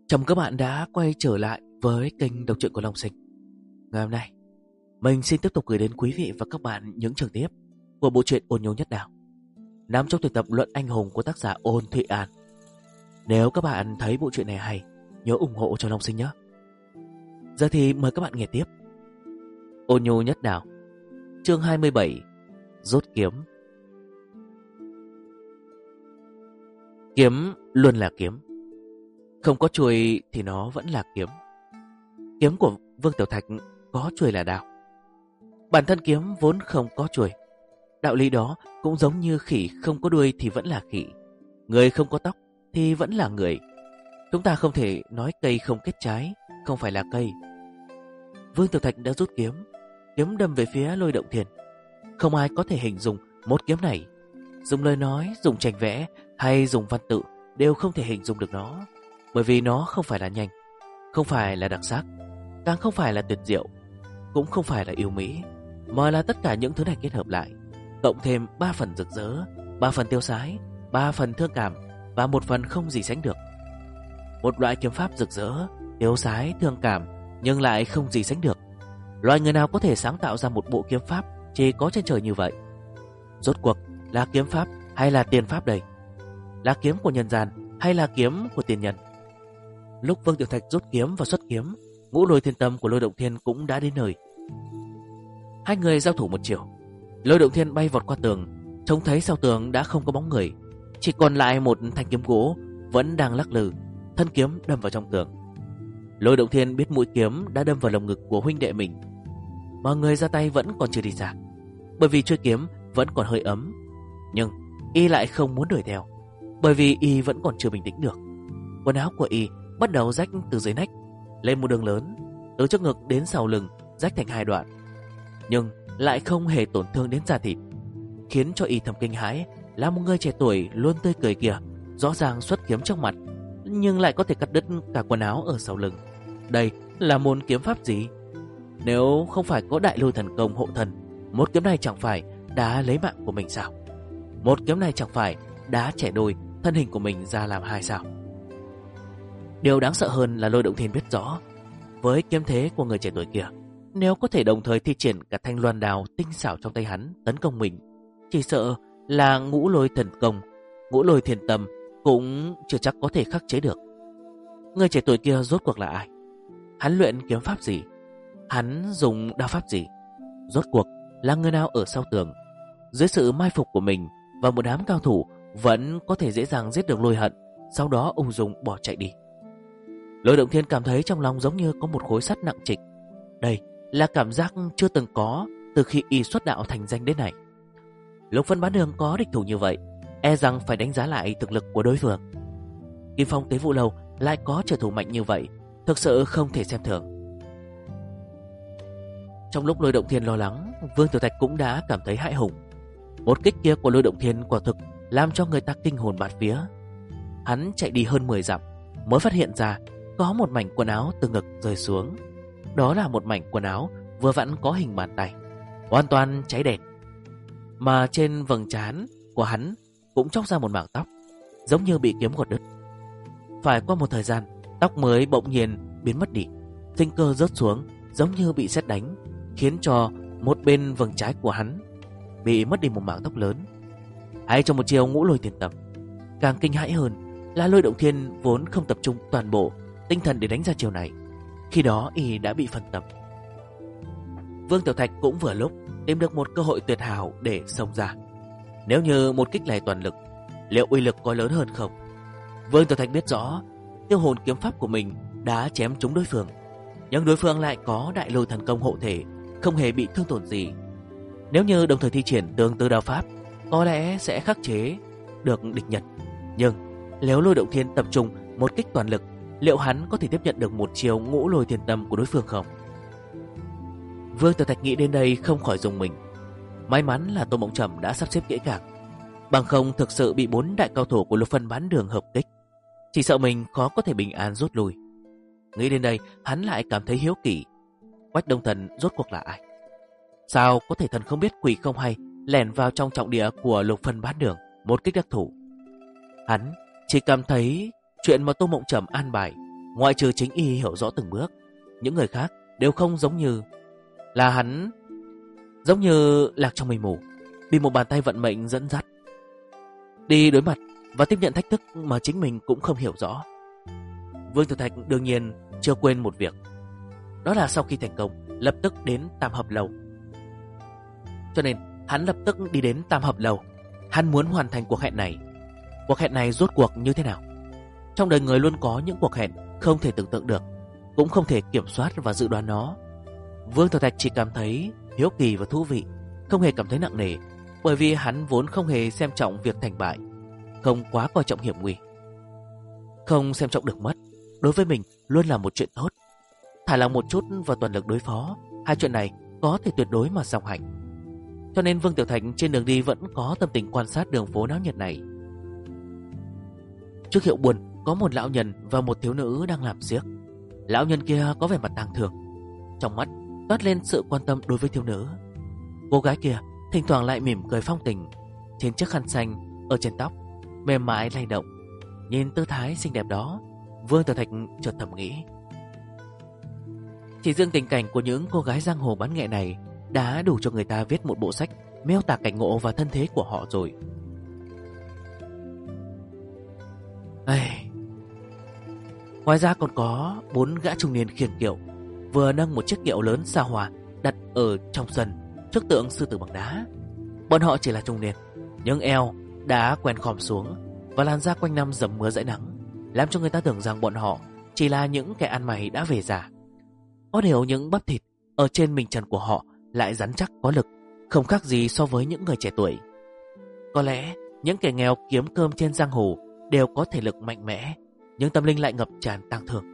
Chào mừng các bạn đã quay trở lại với kênh đọc truyện của Long Sinh. Ngày hôm nay, mình xin tiếp tục gửi đến quý vị và các bạn những chương tiếp của bộ truyện Ôn Nhu Nhất Đảo, nằm trong tuyển tập Luận Anh Hùng của tác giả Ôn Thụy An. Nếu các bạn thấy bộ truyện này hay, nhớ ủng hộ cho Long Sinh nhé. Giờ thì mời các bạn nghe tiếp. Ôn Nhu Nhất Đảo, chương 27, Rút Kiếm. Kiếm luôn là kiếm, không có chuôi thì nó vẫn là kiếm. Kiếm của Vương Tiểu Thạch có chuôi là đao. Bản thân kiếm vốn không có chuôi. Đạo lý đó cũng giống như khỉ không có đuôi thì vẫn là khỉ, người không có tóc thì vẫn là người. Chúng ta không thể nói cây không kết trái không phải là cây. Vương Tiểu Thạch đã rút kiếm, kiếm đâm về phía Lôi Động Thiên. Không ai có thể hình dung một kiếm này, dùng lời nói, dùng tranh vẽ hay dùng văn tự đều không thể hình dung được nó. Bởi vì nó không phải là nhanh, không phải là đặc sắc, càng không phải là tuyệt diệu, cũng không phải là yêu mỹ, mà là tất cả những thứ này kết hợp lại, cộng thêm 3 phần rực rỡ, 3 phần tiêu sái, 3 phần thương cảm và 1 phần không gì sánh được. Một loại kiếm pháp rực rỡ, tiêu sái, thương cảm nhưng lại không gì sánh được. Loài người nào có thể sáng tạo ra một bộ kiếm pháp chỉ có trên trời như vậy? Rốt cuộc là kiếm pháp hay là tiền pháp đây? Là kiếm của nhân gian hay là kiếm của tiền nhân? Lúc Vương Tiểu Thạch rút kiếm và xuất kiếm, Ngũ Lôi Thiên Tâm của Lôi Động Thiên cũng đã đến nơi. Hai người giao thủ một chiều. Lôi Động Thiên bay vọt qua tường, trông thấy sau tường đã không có bóng người, chỉ còn lại một thanh kiếm gỗ vẫn đang lắc lư, thân kiếm đâm vào trong tường. Lôi Động Thiên biết mũi kiếm đã đâm vào lồng ngực của huynh đệ mình, mà người ra tay vẫn còn chưa đi xa, bởi vì chuôi kiếm vẫn còn hơi ấm. Nhưng y lại không muốn đuổi theo, bởi vì y vẫn còn chưa bình tĩnh được. Quần áo của y bắt đầu rách từ dưới nách lên một đường lớn, từ trước ngực đến sau lưng rách thành 2 đoạn, nhưng lại không hề tổn thương đến da thịt. Khiến cho y thầm kinh hãi là một người trẻ tuổi luôn tươi cười kia rõ ràng xuất kiếm trước mặt, nhưng lại có thể cắt đứt cả quần áo ở sau lưng. Đây là môn kiếm pháp gì? Nếu không phải có Đại Lôi Thần Công hộ thân, một kiếm này chẳng phải đã lấy mạng của mình sao? Một kiếm này chẳng phải đã chẻ đôi thân hình của mình ra làm 2 sao? Điều đáng sợ hơn là Lôi Động Thiên biết rõ, với kiếm thế của người trẻ tuổi kia, nếu có thể đồng thời thi triển cả thanh loan đào tinh xảo trong tay hắn tấn công mình, chỉ sợ là Ngũ Lôi Thần Công, Ngũ Lôi Thiên Tâm cũng chưa chắc có thể khắc chế được. Người trẻ tuổi kia rốt cuộc là ai? Hắn luyện kiếm pháp gì? Hắn dùng đao pháp gì? Rốt cuộc là người nào ở sau tường? Dưới sự mai phục của mình và một đám cao thủ vẫn có thể dễ dàng giết được Lôi Hận, sau đó ung dung bỏ chạy đi. Lôi Động Thiên cảm thấy trong lòng giống như có một khối sắt nặng trịch. Đây là cảm giác chưa từng có từ khi y xuất đạo thành danh đến nay. Lục Vân Bán Đường có địch thủ như vậy, e rằng phải đánh giá lại thực lực của đối phương. Kim Phong Tế Vũ Lâu lại có trợ thủ mạnh như vậy, thực sự không thể xem thường. Trong lúc Lôi Động Thiên lo lắng, Vương Tiểu Thạch cũng đã cảm thấy hãi hùng. Một kích kia của Lôi Động Thiên quả thực làm cho người ta kinh hồn bạt vía. Hắn chạy đi hơn 10 dặm mới phát hiện ra có một mảnh quần áo từ ngực rơi xuống. Đó là một mảnh quần áo vừa vặn có hình bàn tay, hoàn toàn cháy đen. Mà trên vầng trán của hắn cũng chóc ra một mảng tóc, giống như bị kiếm gọt đứt. Phải qua một thời gian, tóc mới bỗng nhiên biến mất đi, sinh cơ rớt xuống giống như bị sét đánh, khiến cho một bên vầng trái của hắn bị mất đi một mảng tóc lớn. Hay trong một chiều Ngũ Lôi Thiên Tâm. Càng kinh hãi hơn là Lôi Động Thiên vốn không tập trung toàn bộ tinh thần để đánh ra chiều này, khi đó y đã bị phân tâm. Vương Tiểu Thạch cũng vừa lúc tìm được một cơ hội tuyệt hảo để xông ra. Nếu như một kích này toàn lực, liệu uy lực có lớn hơn không? Vương Tiểu Thạch biết rõ tiêu hồn kiếm pháp của mình đã chém trúng đối phương, nhưng đối phương lại có Đại Lôi Thần Công hộ thể, không hề bị thương tổn gì. Nếu như đồng thời thi triển tương tự đao pháp, có lẽ sẽ khắc chế được địch nhân. Nhưng nếu Lôi Động Thiên tập trung một kích toàn lực, liệu hắn có thể tiếp nhận được một chiều Ngũ Lôi Thiên Tâm của đối phương không? Vương Tiểu Thạch nghĩ đến đây không khỏi rùng mình. May mắn là Tô Mộng Trầm đã sắp xếp kỹ càng, bằng không thực sự bị 4 đại cao thủ của Lục Vân Bán Đường hợp kích, chỉ sợ mình khó có thể bình an rút lui. Nghĩ đến đây, hắn lại cảm thấy hiếu kỳ. Quách Đông Thần rốt cuộc là ai? Sao có thể thần không biết quỷ không hay lẻn vào trong trọng địa của Lục Vân Bán Đường một kích đắc thủ? Hắn chỉ cảm thấy chuyện mà Tô Mộng Trầm an bài Ngoại trừ chính y hiểu rõ từng bước, những người khác đều không giống như là hắn, giống như lạc trong mây mù, bị một bàn tay vận mệnh dẫn dắt đi đối mặt và tiếp nhận thách thức mà chính mình cũng không hiểu rõ. Vương Tiểu Thạch đương nhiên chưa quên một việc, đó là sau khi thành công lập tức đến Tam Hợp Lầu. Cho nên hắn lập tức đi đến Tam Hợp Lầu. Hắn muốn hoàn thành cuộc hẹn này. Cuộc hẹn này rốt cuộc như thế nào? Trong đời người luôn có những cuộc hẹn không thể tưởng tượng được, cũng không thể kiểm soát và dự đoán nó. Vương Tiểu Thạch chỉ cảm thấy hiếu kỳ và thú vị, không hề cảm thấy nặng nề, bởi vì hắn vốn không hề xem trọng việc thành bại, không quá coi trọng hiểm nguy. Không xem trọng được mất, đối với mình luôn là một chuyện tốt. Thả lòng một chút và toàn lực đối phó, hai chuyện này có thể tuyệt đối mà song hành. Cho nên Vương Tiểu Thạch trên đường đi vẫn có tâm tình quan sát đường phố náo nhiệt này. Trước hiệu buôn có một lão nhân và một thiếu nữ đang làm xiếc. Lão nhân kia có vẻ mặt tang thương, trong mắt toát lên sự quan tâm đối với thiếu nữ. Cô gái kia thỉnh thoảng lại mỉm cười phong tình, trên chiếc khăn xanh ở trên tóc mềm mại lay động. Nhìn tư thái xinh đẹp đó, Vương Tiểu Thạch chợt thầm nghĩ, chỉ riêng tình cảnh của những cô gái giang hồ bán nghệ này đã đủ cho người ta viết một bộ sách miêu tả cảnh ngộ và thân thế của họ rồi. Ngoài ra còn có 4 gã trung niên khiêng kiệu, vừa nâng một chiếc kiệu lớn xa hoa đặt ở trong sân trước tượng sư tử bằng đá. Bọn họ chỉ là trung niên, nhưng eo đã quen khom xuống và làn da quanh năm dầm mưa dãi nắng, làm cho người ta tưởng rằng bọn họ chỉ là những kẻ ăn mày đã về già. Có điều những bắp thịt ở trên mình trần của họ lại rắn chắc có lực, không khác gì so với những người trẻ tuổi. Có lẽ những kẻ nghèo kiếm cơm trên giang hồ đều có thể lực mạnh mẽ, nhưng tâm linh lại ngập tràn tang thương.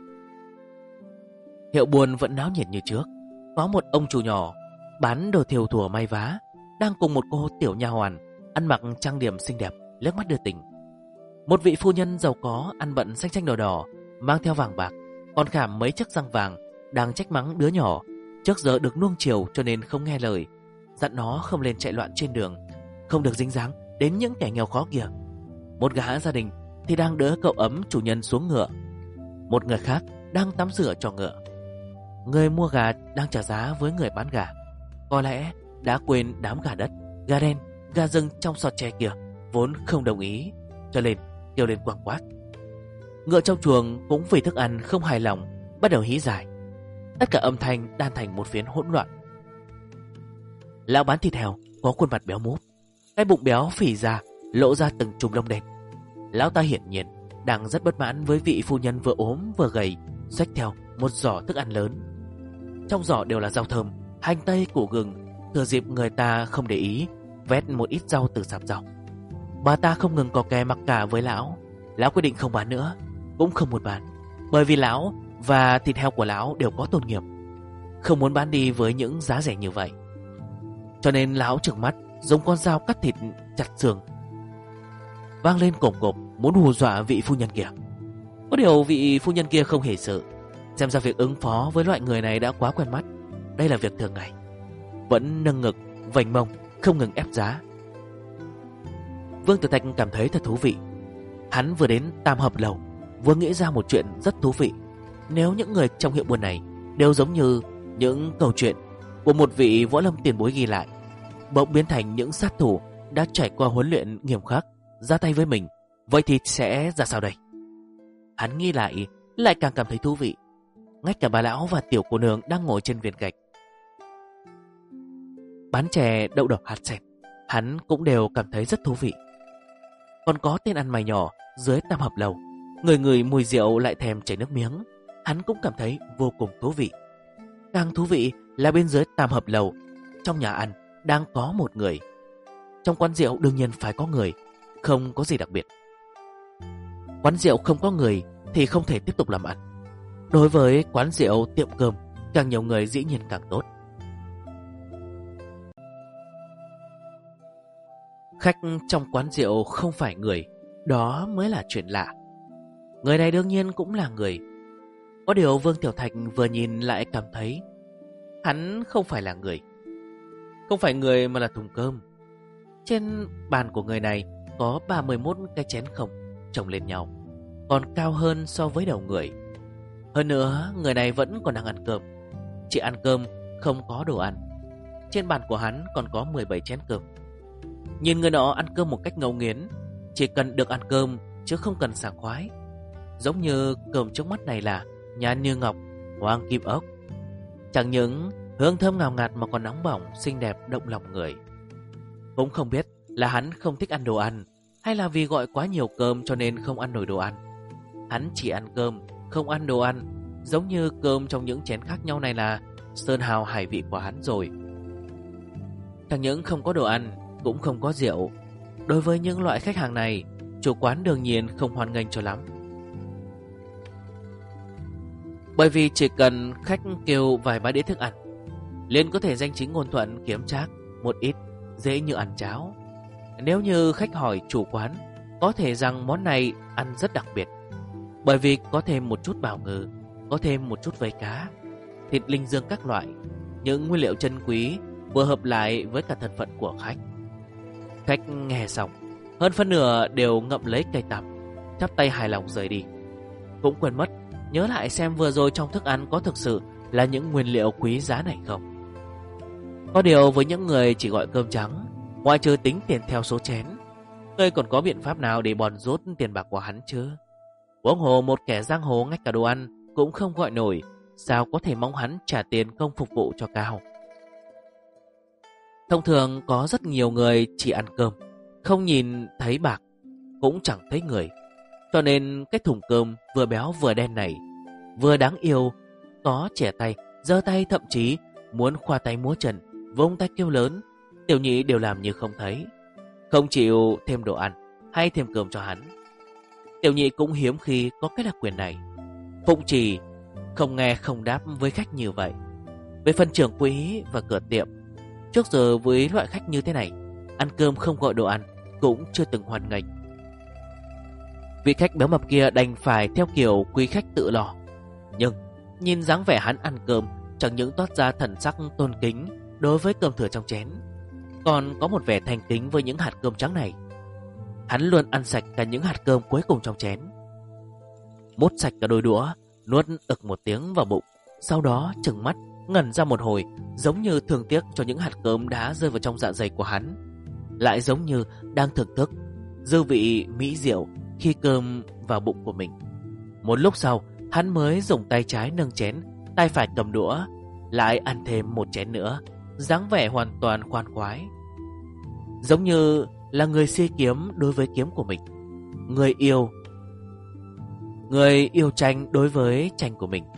Hiệu buôn vẫn náo nhiệt như trước. Có một ông chủ nhỏ bán đồ thêu thùa may vá đang cùng một cô tiểu nha hoàn ăn mặc trang điểm xinh đẹp liếc mắt đưa tình. Một vị phu nhân giàu có ăn bận xanh xanh đỏ đỏ, mang theo vàng bạc, còn khảm mấy chiếc răng vàng, đang trách mắng đứa nhỏ trước giờ được nuông chiều cho nên không nghe lời, dặn nó không lên chạy loạn trên đường, không được dính dáng đến những kẻ nghèo khó kia. Một gã gia đình thì đang đỡ cậu ấm chủ nhân xuống ngựa, một người khác đang tắm rửa cho ngựa. Người mua gà đang trả giá với người bán gà, có lẽ đã quên đám gà đất, gà đen, gà rừng trong sọt tre kia vốn không đồng ý, cho nên kêu lên quang quác. Ngựa trong chuồng cũng vì thức ăn không hài lòng bắt đầu hí dài. Tất cả âm thanh đan thành một phiến hỗn loạn. Lão bán thịt heo có khuôn mặt béo múp, cái bụng béo phì ra lộ ra từng chùm lông đen. Lão ta hiển nhiên đang rất bất mãn với vị phu nhân vừa ốm vừa gầy, xách theo một giỏ thức ăn lớn. Trong giỏ đều là rau thơm, hành tây, củ gừng. Thừa dịp người ta không để ý, vét một ít rau từ sạp rau. Bà ta không ngừng có kè mặc cả với lão. Lão quyết định không bán nữa, cũng không muốn bán, bởi vì lão và thịt heo của lão đều có tôn nghiêm, không muốn bán đi với những giá rẻ như vậy. Cho nên lão trừng mắt dùng con dao cắt thịt chặt xương, vang lên cộp cộp, muốn hù dọa vị phu nhân kia. Có điều vị phu nhân kia không hề sợ, xem ra việc ứng phó với loại người này đã quá quen mắt. Đây là việc thường ngày, vẫn nâng ngực vành mông không ngừng ép giá. Vương Tiểu Thạch cảm thấy thật thú vị. Hắn vừa đến Tam Hợp Lầu, vừa nghĩ ra một chuyện rất thú vị. Nếu những người trong hiệu buôn này đều giống như những câu chuyện của một vị võ lâm tiền bối ghi lại, bỗng biến thành những sát thủ đã trải qua huấn luyện nghiêm khắc ra tay với mình, vậy thì sẽ ra sao đây? Hắn nghĩ lại càng cảm thấy thú vị. Ngay cả bà lão và tiểu cô nương đang ngồi trên viên gạch bán chè đậu đỏ hạt sen, hắn cũng đều cảm thấy rất thú vị. Còn có tên ăn mày nhỏ dưới Tam Hợp Lầu, người người mùi rượu lại thèm chảy nước miếng, hắn cũng cảm thấy vô cùng thú vị. Càng thú vị là bên dưới Tam Hợp Lầu, trong nhà ăn đang có một người. Trong quán rượu đương nhiên phải có người, không có gì đặc biệt. Quán rượu không có người thì không thể tiếp tục làm ăn. Đối với quán rượu, tiệm cơm, càng nhiều người dĩ nhiên càng tốt. Khách trong quán rượu không phải người, đó mới là chuyện lạ. Người này đương nhiên cũng là người. Có điều Vương Tiểu Thạch vừa nhìn lại cảm thấy hắn không phải là người. Không phải người mà là thùng cơm. Trên bàn của người này có 31 cái chén không chồng lên nhau, còn cao hơn so với đầu người. Hơn nữa, người này vẫn còn đang ăn cơm. Chỉ ăn cơm, không có đồ ăn. Trên bàn của hắn còn có 17 chén cơm. Nhìn người nọ ăn cơm một cách ngấu nghiến, chỉ cần được ăn cơm chứ không cần sảng khoái. Giống như cơm trước mắt này là nhan như ngọc, hoàng kim ốc. Chẳng những hương thơm ngào ngạt mà còn nóng bỏng, xinh đẹp động lòng người. Cũng không biết là hắn không thích ăn đồ ăn, hay là vì gọi quá nhiều cơm cho nên không ăn nổi đồ ăn. Hắn chỉ ăn cơm, không ăn đồ ăn. Giống như cơm trong những chén khác nhau này là sơn hào hải vị của hắn rồi. Chẳng những không có đồ ăn, cũng không có rượu. Đối với những loại khách hàng này, chủ quán đương nhiên không hoan nghênh cho lắm. Bởi vì chỉ cần khách kêu vài ba đĩa thức ăn, liền có thể danh chính ngôn thuận kiếm trác một ít, dễ như ăn cháo. Nếu như khách hỏi chủ quán, có thể rằng món này ăn rất đặc biệt, bởi vì có thêm một chút bào ngư, có thêm một chút vây cá, thịt linh dương các loại, những nguyên liệu chân quý vừa hợp lại với cả thân phận của khách. Khách nghe xong, hơn phân nửa đều ngậm lấy cây tằm, chắp tay hài lòng rời đi. Cũng quên mất nhớ lại xem vừa rồi trong thức ăn có thực sự là những nguyên liệu quý giá này không. Có điều với những người chỉ gọi cơm trắng, ngoại trừ tính tiền theo số chén, ngươi còn có biện pháp nào để bòn rút tiền bạc của hắn chứ? Huống hồ một kẻ giang hồ ngay cả đồ ăn cũng không gọi nổi, sao có thể mong hắn trả tiền công phục vụ cho cao? Thông thường có rất nhiều người chỉ ăn cơm, không nhìn thấy bạc, cũng chẳng thấy người. Cho nên cái thùng cơm vừa béo vừa đen này, vừa đáng yêu, có trẻ tay, giơ tay, thậm chí muốn khoa tay múa chân, vung tay kêu lớn, Tiểu Nhị đều làm như không thấy, không chịu thêm đồ ăn hay thêm cơm cho hắn. Tiểu Nhị cũng hiếm khi có cái đặc quyền này. Phụng Trì không nghe không đáp với khách như vậy. Về phần trưởng quỹ và cửa tiệm, trước giờ với loại khách như thế này, ăn cơm không gọi đồ ăn cũng chưa từng hoan nghênh. Vị khách béo mập kia đành phải theo kiểu quý khách tự lo. Nhưng nhìn dáng vẻ hắn ăn cơm, chẳng những toát ra thần sắc tôn kính đối với cơm thừa trong chén, còn có một vẻ thành kính với những hạt cơm trắng này. Hắn luôn ăn sạch cả những hạt cơm cuối cùng trong chén, mốt sạch cả đôi đũa, nuốt ực một tiếng vào bụng, sau đó trừng mắt ngẩn ra một hồi, giống như thương tiếc cho những hạt cơm đã rơi vào trong dạ dày của hắn, lại giống như đang thưởng thức dư vị mỹ diệu khi cơm vào bụng của mình. Một lúc sau, hắn mới dùng tay trái nâng chén, tay phải cầm đũa, lại ăn thêm một chén nữa, dáng vẻ hoàn toàn khoan khoái, giống như là người si kiếm đối với kiếm của mình, người yêu tranh đối với tranh của mình.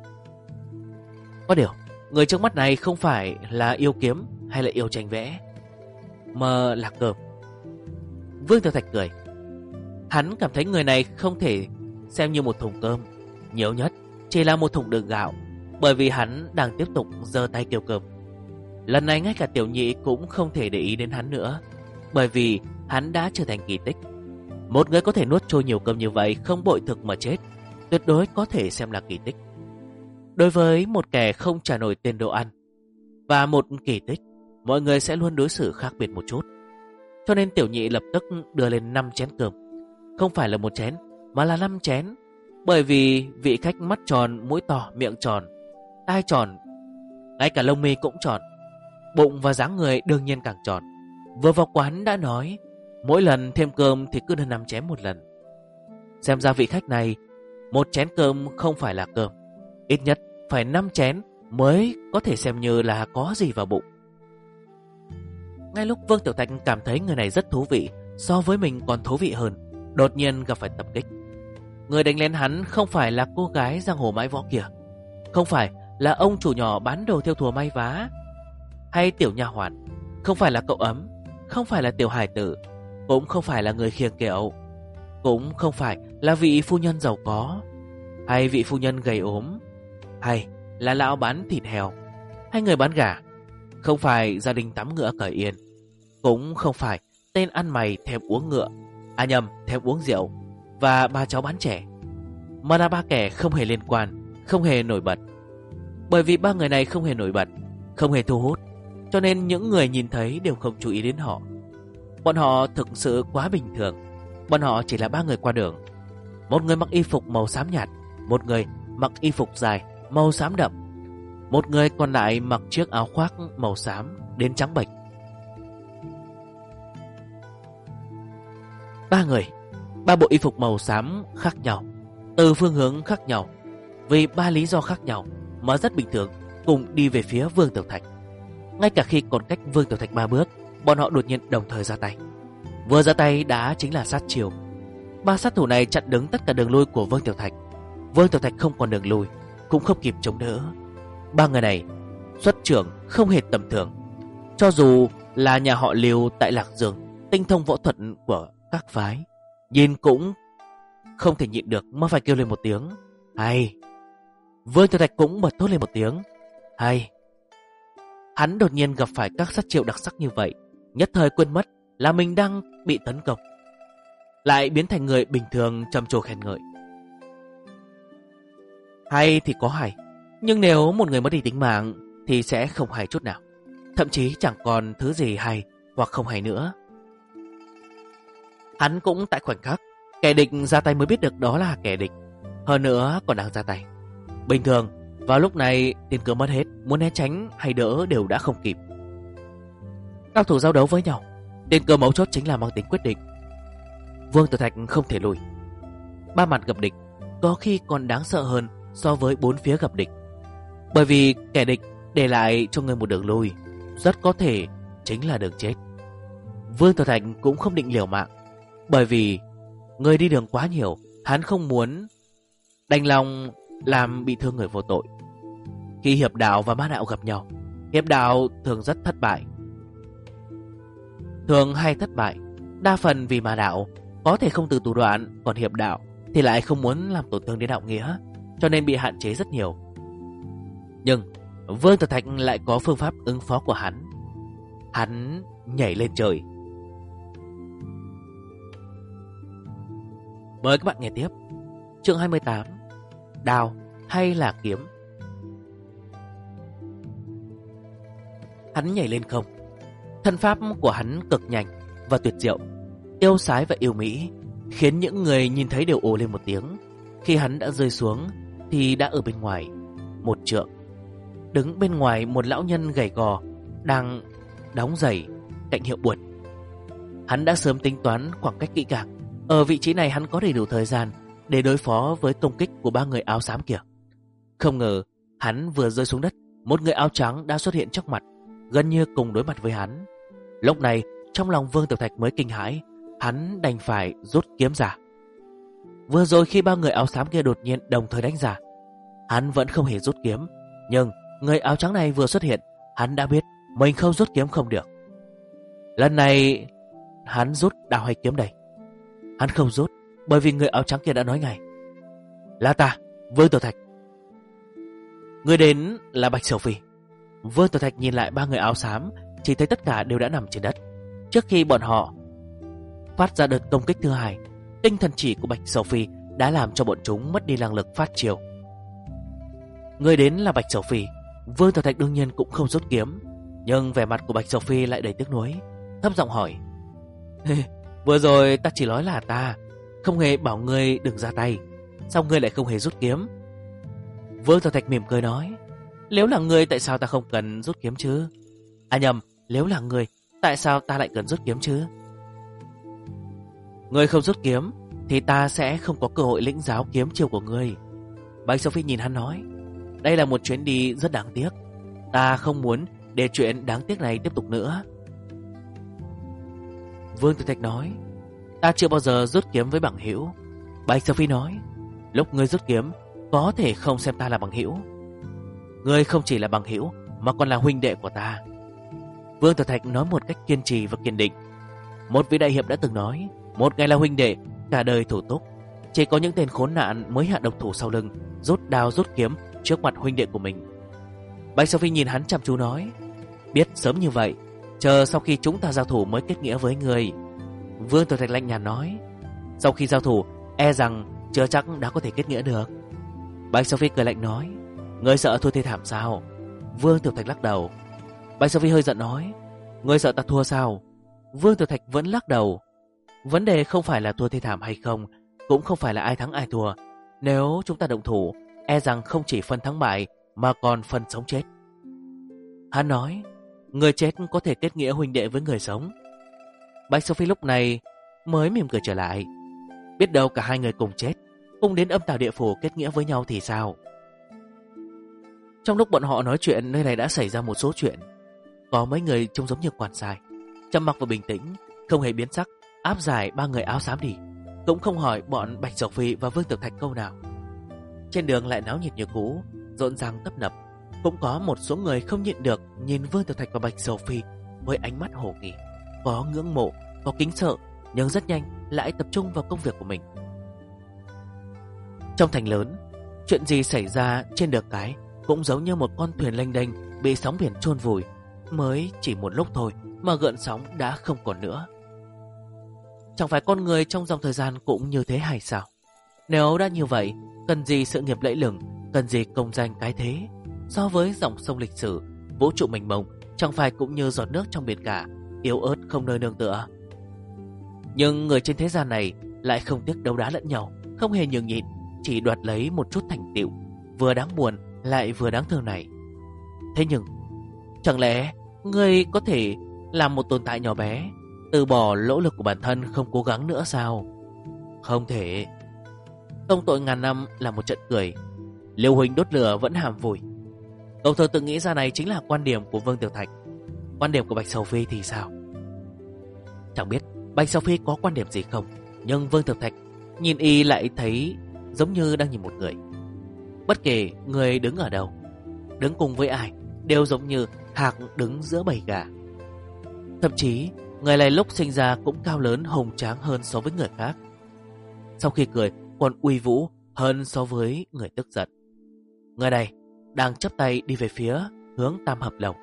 Có điều, người trước mắt này không phải là yêu kiếm hay là yêu tranh vẽ, mà là cơm. Vương Tiểu Thạch cười. Hắn cảm thấy người này không thể xem như một thùng cơm, nhiều nhất chỉ là một thùng đường gạo, bởi vì hắn đang tiếp tục giơ tay kêu cơm. Lần này ngay cả Tiểu Nhị cũng không thể để ý đến hắn nữa, bởi vì hắn đã trở thành kỳ tích. Một người có thể nuốt trôi nhiều cơm như vậy, không bội thực mà chết, tuyệt đối có thể xem là kỳ tích. Đối với một kẻ không trả nổi tiền đồ ăn và một kỳ tích, mọi người sẽ luôn đối xử khác biệt một chút. Cho nên Tiểu Nhị lập tức đưa lên 5 chén cơm. Không phải là một chén, mà là 5 chén. Bởi vì vị khách mắt tròn, mũi to, miệng tròn, tai tròn, ngay cả lông mi cũng tròn, bụng và dáng người đương nhiên càng tròn. Vừa vào quán đã nói, mỗi lần thêm cơm thì cứ đưa 5 chén một lần. Xem ra vị khách này, một chén cơm không phải là cơm, ít nhất phải 5 chén mới có thể xem như là có gì vào bụng. Ngay lúc Vương Tiểu Thạch cảm thấy người này rất thú vị, so với mình còn thú vị hơn, đột nhiên gặp phải tập kích. Người đánh lén hắn không phải là cô gái giang hồ mãi võ kia, không phải là ông chủ nhỏ bán đồ theo thùa may vá, hay tiểu nha hoàn, không phải là cậu ấm, không phải là tiểu hải tử, cũng không phải là người khiêng kẹo, cũng không phải là vị phu nhân giàu có, hay vị phu nhân gầy ốm, hay là lão bán thịt heo, hay người bán gà, không phải gia đình tắm ngựa cởi yên, cũng không phải tên ăn mày thèm uống ngựa, thèm uống rượu, và ba cháu bán trẻ, mà là ba kẻ không hề liên quan, không hề nổi bật. Bởi vì ba người này không hề nổi bật, không hề thu hút, cho nên những người nhìn thấy đều không chú ý đến họ. Bọn họ thực sự quá bình thường. Bọn họ chỉ là ba người qua đường. Một người mặc y phục màu xám nhạt, một người mặc y phục dài màu xám đậm, một người còn lại mặc chiếc áo khoác màu xám đến trắng bệch. Ba người, ba bộ y phục màu xám khác nhau, từ phương hướng khác nhau, vì ba lý do khác nhau mà rất bình thường, cùng đi về phía Vương Tiểu Thạch. Ngay cả khi còn cách Vương Tiểu Thạch 3 bước, bọn họ đột nhiên đồng thời ra tay. Vừa ra tay đã chính là sát chiêu. Ba sát thủ này chặn đứng tất cả đường lui của Vương Tiểu Thạch. Vương Tiểu Thạch không còn đường lui, cũng không kịp chống đỡ. Ba người này xuất trưởng không hề tầm thường. Cho dù là nhà họ Liêu tại Lạc Dương, tinh thông võ thuật của các phái, nhìn cũng không thể nhịn được mà phải kêu lên một tiếng hay. Vương Tiểu Thạch cũng bật thốt lên một tiếng hay. Hắn đột nhiên gặp phải các sát chiêu đặc sắc như vậy, nhất thời quên mất là mình đang bị tấn công, lại biến thành người bình thường trầm trồ khen ngợi. Hay thì có hay, nhưng nếu một người mất đi tính mạng thì sẽ không hay chút nào, thậm chí chẳng còn thứ gì hay hoặc không hay nữa. Hắn cũng tại khoảnh khắc kẻ địch ra tay mới biết được đó là kẻ địch, hơn nữa còn đang ra tay. Bình thường vào lúc này tiền cớ mất hết, muốn né tránh hay đỡ đều đã không kịp. Cao thủ giao đấu với nhau, tiền cớ mấu chốt chính là mang tính quyết định. Vương Tiểu Thạch không thể lùi. Ba mặt gặp địch có khi còn đáng sợ hơn so với bốn phía gặp địch, bởi vì kẻ địch để lại cho người một đường lui, rất có thể chính là đường chết. Vương Tiểu Thạch cũng không định liều mạng, bởi vì người đi đường quá nhiều, hắn không muốn đành lòng làm bị thương người vô tội. Khi hiệp đạo và ma đạo gặp nhau, hiệp đạo thường rất thất bại, thường hay thất bại, đa phần vì ma đạo có thể không từ thủ đoạn, còn hiệp đạo thì lại không muốn làm tổn thương đến đạo nghĩa, cho nên bị hạn chế rất nhiều. Nhưng Vương Tiểu Thạch lại có phương pháp ứng phó của hắn. Hắn nhảy lên trời. Mời các bạn nghe tiếp chương 28, đao hay là kiếm. Hắn nhảy lên không. Thân pháp của hắn cực nhanh và tuyệt diệu, tiêu sái và yêu mỹ, khiến những người nhìn thấy đều ồ lên một tiếng. Khi hắn đã rơi xuống thì đã ở bên ngoài 1 trượng. Đứng bên ngoài một lão nhân gầy gò đang đóng giày cạnh hiệu buồn. Hắn đã sớm tính toán khoảng cách kỹ càng. Ở vị trí này hắn có đầy đủ thời gian để đối phó với công kích của ba người áo xám kia. Không ngờ hắn vừa rơi xuống đất, một người áo trắng đã xuất hiện trước mặt, gần như cùng đối mặt với hắn. Lúc này trong lòng Vương Tiểu Thạch mới kinh hãi, hắn đành phải rút kiếm ra. Vừa rồi khi ba người áo xám kia đột nhiên đồng thời đánh ra, hắn vẫn không hề rút kiếm, nhưng người áo trắng này vừa xuất hiện, hắn đã biết mình không rút kiếm không được. Lần này hắn rút đao hay kiếm đây? Hắn không rút, bởi vì người áo trắng kia đã nói ngay: là ta, Vương Tiểu Thạch. Người đến là Bạch Sầu Phi. Vương Tiểu Thạch nhìn lại ba người áo xám, chỉ thấy tất cả đều đã nằm trên đất. Trước khi bọn họ phát ra đợt công kích thứ hai, tinh thần chỉ của Bạch Sầu Phi đã làm cho bọn chúng mất đi năng lực phát chiêu. Người đến là Bạch Sầu Phi. Vương Tiểu Thạch đương nhiên cũng không rút kiếm, nhưng vẻ mặt của Bạch Sầu Phi lại đầy tiếc nuối, thấp giọng hỏi: vừa rồi ta chỉ nói là ta, không hề bảo ngươi đừng ra tay, sao ngươi lại không hề rút kiếm? Vương Tiểu Thạch mỉm cười nói: nếu là ngươi tại sao ta không cần rút kiếm chứ? À nhầm, nếu là ngươi tại sao ta lại cần rút kiếm chứ? Ngươi không rút kiếm thì ta sẽ không có cơ hội lĩnh giáo kiếm chiêu của ngươi. Bạch Sophie nhìn hắn nói: đây là một chuyến đi rất đáng tiếc, ta không muốn để chuyện đáng tiếc này tiếp tục nữa. Vương Tiểu Thạch nói: ta chưa bao giờ rút kiếm với bằng hữu. Bạch Sophie nói: lúc ngươi rút kiếm có thể không xem ta là bằng hữu. Ngươi không chỉ là bằng hữu mà còn là huynh đệ của ta. Vương Tiểu Thạch nói một cách kiên trì và kiên định. Một vị đại hiệp đã từng nói: một ngày là huynh đệ, cả đời thủ túc. Chỉ có những tên khốn nạn mới hạ độc thủ sau lưng, rút đao rút kiếm trước mặt huynh đệ của mình. Bạch Sophie nhìn hắn chăm chú nói: biết sớm như vậy, chờ sau khi chúng ta giao thủ mới kết nghĩa với người. Vương Tiểu Thạch lạnh nhạt nói: sau khi giao thủ e rằng chưa chắc đã có thể kết nghĩa được. Bạch Sophie cười lạnh nói: ngươi sợ thua thê thảm sao? Vương Tiểu Thạch lắc đầu. Bạch Sophie hơi giận nói: ngươi sợ ta thua sao? Vương Tiểu Thạch vẫn lắc đầu. Vấn đề không phải là thua thê thảm hay không, cũng không phải là ai thắng ai thua. Nếu chúng ta động thủ e rằng không chỉ phân thắng bại mà còn phân sống chết. Hắn nói, người chết có thể kết nghĩa huynh đệ với người sống. Bạch Sophie lúc này mới mỉm cười trở lại. Biết đâu cả hai người cùng chết, cùng đến âm tào địa phủ kết nghĩa với nhau thì sao? Trong lúc bọn họ nói chuyện, nơi này đã xảy ra một số chuyện. Có mấy người trông giống như quan sai, trầm mặc và bình tĩnh, không hề biến sắc, áp giải ba người áo xám đi, cũng không hỏi bọn Bạch Sophie và Vương Tiểu Thạch câu nào. Trên đường lại náo nhiệt như cũ, rộn ràng tấp nập. Cũng có một số người không nhịn được nhìn Vương Tiểu Thạch và Bạch Sophie với ánh mắt hồ nghi, có ngưỡng mộ, có kính sợ, nhưng rất nhanh lại tập trung vào công việc của mình. Trong thành lớn, chuyện gì xảy ra trên đợt cái cũng giống như một con thuyền lênh đênh bị sóng biển chôn vùi. Mới chỉ một lúc thôi mà gợn sóng đã không còn nữa. Chẳng phải con người trong dòng thời gian cũng như thế hay sao? Nếu đã như vậy, cần gì sự nghiệp lẫy lừng, cần gì công danh cái thế? So với dòng sông lịch sử, vũ trụ mênh mông chẳng phải cũng như giọt nước trong biển cả, yếu ớt không nơi nương tựa. Nhưng người trên thế gian này lại không tiếc đấu đá lẫn nhau, không hề nhường nhịn, chỉ đoạt lấy một chút thành tựu, vừa đáng buồn lại vừa đáng thương này. Thế nhưng, chẳng lẽ người có thể làm một tồn tại nhỏ bé, từ bỏ nỗ lực của bản thân không cố gắng nữa sao? Không thể. Công tội ngàn năm là một trận cười, liều huỳnh đốt lửa vẫn hàm vùi. Cậu thơ tự nghĩ ra này chính là quan điểm của Vương Tiểu Thạch. Quan điểm của Bạch Sophie thì sao? Chẳng biết Bạch Sophie có quan điểm gì không, nhưng Vương Tiểu Thạch nhìn y lại thấy giống như đang nhìn một người. Bất kể người đứng ở đâu, đứng cùng với ai, đều giống như hạc đứng giữa bầy gà. Thậm chí người này lúc sinh ra cũng cao lớn hùng tráng hơn so với người khác. Sau khi cười còn uy vũ hơn so với người tức giận. Người này đang chắp tay đi về phía hướng Tam Hợp Lầu.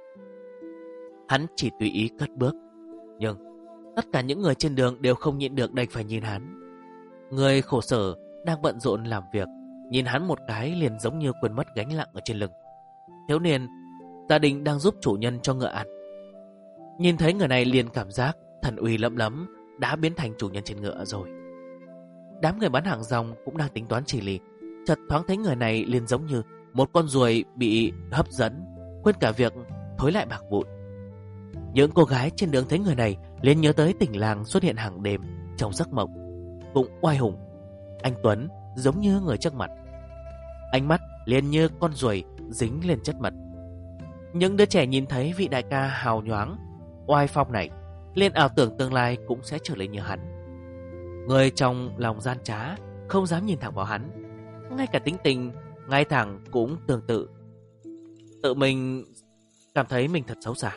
Hắn chỉ tùy ý cất bước, nhưng tất cả những người trên đường đều không nhịn được đành phải nhìn hắn. Người khổ sở đang bận rộn làm việc, nhìn hắn một cái liền giống như quên mất gánh nặng ở trên lưng. Thiếu niên gia đình đang giúp chủ nhân cho ngựa ăn, nhìn thấy người này liền cảm giác thần uy lẫm lẫm đã biến thành chủ nhân trên ngựa rồi. Đám người bán hàng rong cũng đang tính toán chỉ lì, chợt thoáng thấy người này liền giống như một con ruồi bị hấp dẫn, quên cả việc thối lại bạc vụn. Những cô gái trên đường thấy người này liền nhớ tới tình làng xuất hiện hàng đêm trong giấc mộng, cũng oai hùng. Anh Tuấn giống như người trước mặt, ánh mắt liền như con ruồi dính lên chất mật. Những đứa trẻ nhìn thấy vị đại ca hào nhoáng, oai phong này, liền ảo tưởng tương lai cũng sẽ trở lên như hắn. Người trong lòng gian trá, không dám nhìn thẳng vào hắn. Ngay cả tính tình ngay thẳng cũng tương tự. Tự mình cảm thấy mình thật xấu xa.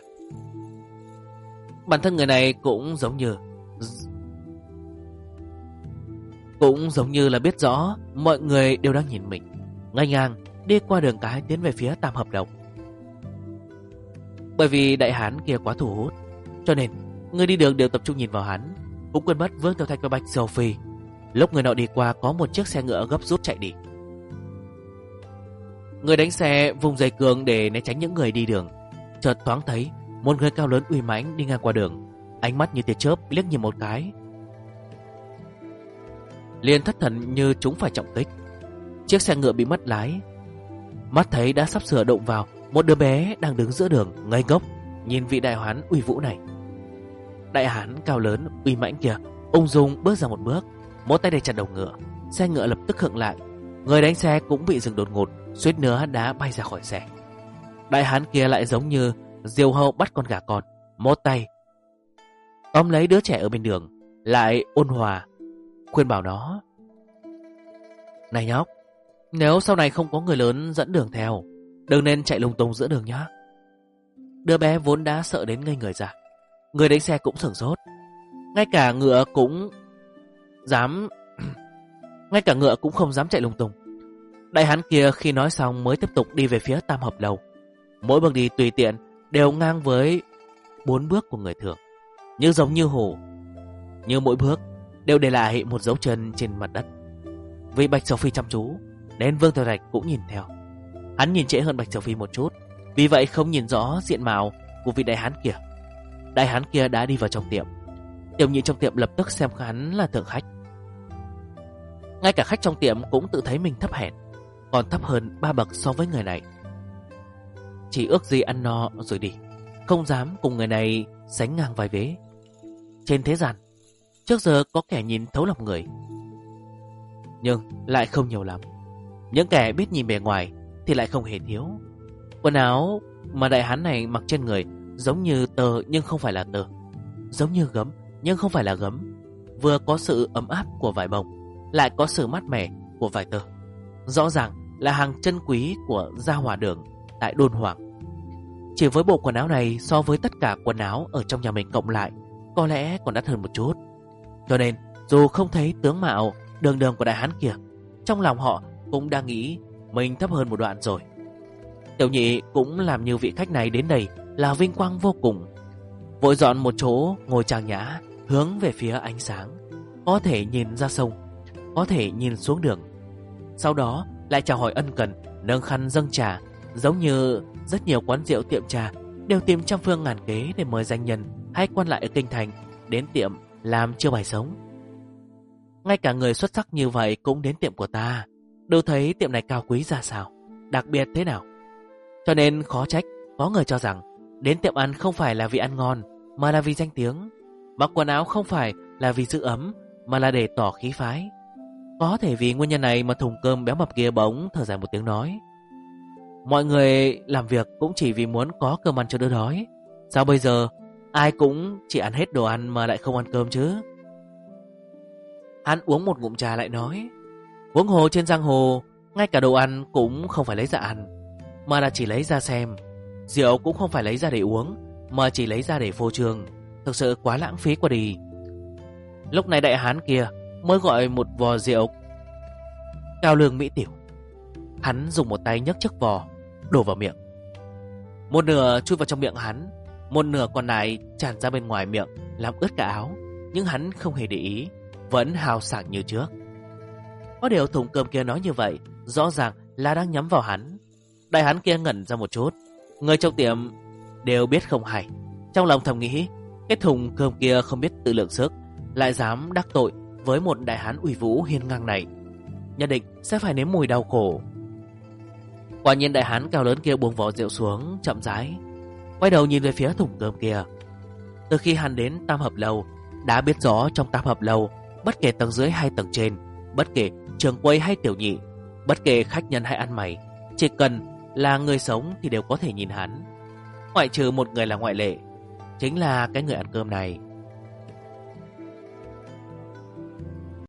Bản thân người này cũng giống như là biết rõ mọi người đều đang nhìn mình, ngang ngang đi qua đường cái tiến về phía Tam Hợp Lầu. Bởi vì đại hán kia quá thu hút, cho nên người đi đường đều tập trung nhìn vào hắn, cũng quên mất Vương Tiểu Thạch và Bạch Sophie. Lúc người nọ đi qua có một chiếc xe ngựa gấp rút chạy đi. Người đánh xe vùng dây cương để né tránh những người đi đường. Chợt thoáng thấy một người cao lớn uy mãnh đi ngang qua đường, ánh mắt như tia chớp liếc nhìn một cái, liền thất thần như chúng phải trọng kích. Chiếc xe ngựa bị mất lái, mắt thấy đã sắp sửa đụng vào một đứa bé đang đứng giữa đường, ngây ngốc nhìn vị đại hán uy vũ này. Đại hán cao lớn uy mãnh kia ung dung bước ra một bước, một tay đẩy chặt đầu ngựa. Xe ngựa lập tức khựng lại, người đánh xe cũng bị dừng đột ngột, suýt nữa đã bay ra khỏi xe. Đại hán kia lại giống như diều hâu bắt con gà con, một tay tóm lấy đứa trẻ ở bên đường, lại ôn hòa khuyên bảo nó: "Này nhóc, nếu sau này không có người lớn dẫn đường theo, đừng nên chạy lung tung giữa đường nhá." Đứa bé vốn đã sợ đến ngây người ra, người đánh xe cũng sửng sốt. Ngay cả ngựa cũng không dám chạy lung tung. Đại hán kia khi nói xong mới tiếp tục đi về phía Tam Hợp Lầu. Mỗi bước đi tùy tiện đều ngang với 4 bước của người thường, như giống như hổ, như mỗi bước đều để lại một dấu chân trên mặt đất. Vì Bạch Sophie chăm chú nên Vương Tiểu Thạch cũng nhìn theo. Hắn nhìn trễ hơn Bạch Sophie một chút, vì vậy không nhìn rõ diện mạo của vị đại hán kia. Đại hán kia đã đi vào trong tiệm. Tiểu nhị trong tiệm lập tức xem hắn là thượng khách. Ngay cả khách trong tiệm cũng tự thấy mình thấp hèn. còn thấp hơn 3 bậc so với người này. Chỉ ước gì ăn no rồi đi, không dám cùng người này sánh ngang vai vế. Trên thế gian, trước giờ có kẻ nhìn thấu lòng người, nhưng lại không nhiều lắm. Những kẻ biết nhìn bề ngoài thì lại không hề thiếu. Quần áo mà đại hán này mặc trên người giống như tơ nhưng không phải là tơ, giống như gấm nhưng không phải là gấm. Vừa có sự ấm áp của vải bông, lại có sự mát mẻ của vải tơ. Rõ ràng là hàng chân quý của Gia Hòa Đường tại Đôn Hoàng. Chỉ với bộ quần áo này, so với tất cả quần áo ở trong nhà mình cộng lại, có lẽ còn đắt hơn một chút. Cho nên dù không thấy tướng mạo đường đường của đại hán kia, trong lòng họ cũng đang nghĩ mình thấp hơn một đoạn rồi. Tiểu nhị cũng làm như vị khách này đến đây là vinh quang vô cùng, vội dọn một chỗ ngồi trang nhã, hướng về phía ánh sáng, có thể nhìn ra sông, có thể nhìn xuống đường. Sau đó lại chào hỏi ân cần, nâng khăn dâng trà, giống như rất nhiều quán rượu tiệm trà đều tìm trăm phương ngàn kế để mời danh nhân hay quan lại ở kinh thành đến tiệm làm chiêu bài sống. Ngay cả người xuất sắc như vậy cũng đến tiệm của ta, đâu thấy tiệm này cao quý ra sao, đặc biệt thế nào. Cho nên khó trách có người cho rằng đến tiệm ăn không phải là vì ăn ngon, mà là vì danh tiếng. Mặc quần áo không phải là vì giữ ấm, mà là để tỏ khí phái. Có thể vì nguyên nhân này mà thùng cơm béo mập kia bỗng thở dài một tiếng nói: mọi người làm việc cũng chỉ vì muốn có cơm ăn cho đỡ đói. Sao bây giờ ai cũng chỉ ăn hết đồ ăn mà lại không ăn cơm chứ? Hắn uống một ngụm trà lại nói: huống hồ trên giang hồ, ngay cả đồ ăn cũng không phải lấy ra ăn, mà là chỉ lấy ra xem. Rượu cũng không phải lấy ra để uống, mà chỉ lấy ra để phô trương. Thực sự quá lãng phí quá đi. Lúc này đại hán kia mới gọi một vò rượu cao lương mỹ tiểu. Hắn dùng một tay nhấc chiếc vò đổ vào miệng. Một nửa chui vào trong miệng hắn, một nửa còn lại tràn ra bên ngoài miệng, làm ướt cả áo. Nhưng hắn không hề để ý, vẫn hào sảng như trước. Có điều thùng cơm kia nói như vậy, rõ ràng là đang nhắm vào hắn. Đại hán kia ngẩn ra một chút. Người trong tiệm đều biết không hay. Trong lòng thầm nghĩ, cái thùng cơm kia không biết tự lượng sức, lại dám đắc tội với một đại hán uy vũ hiên ngang này, nhất định sẽ phải nếm mùi đau khổ. Quả nhiên đại hán cao lớn kia buông vỏ rượu xuống, chậm rãi quay đầu nhìn về phía thùng cơm kia. Từ khi hắn đến Tam Hợp Lâu, đã biết rõ trong Tam Hợp Lâu, bất kể tầng dưới hay tầng trên, bất kể trưởng quầy hay tiểu nhị, bất kể khách nhân hay ăn mày, chỉ cần là người sống thì đều có thể nhìn hắn. Ngoại trừ một người là ngoại lệ, chính là cái người ăn cơm này.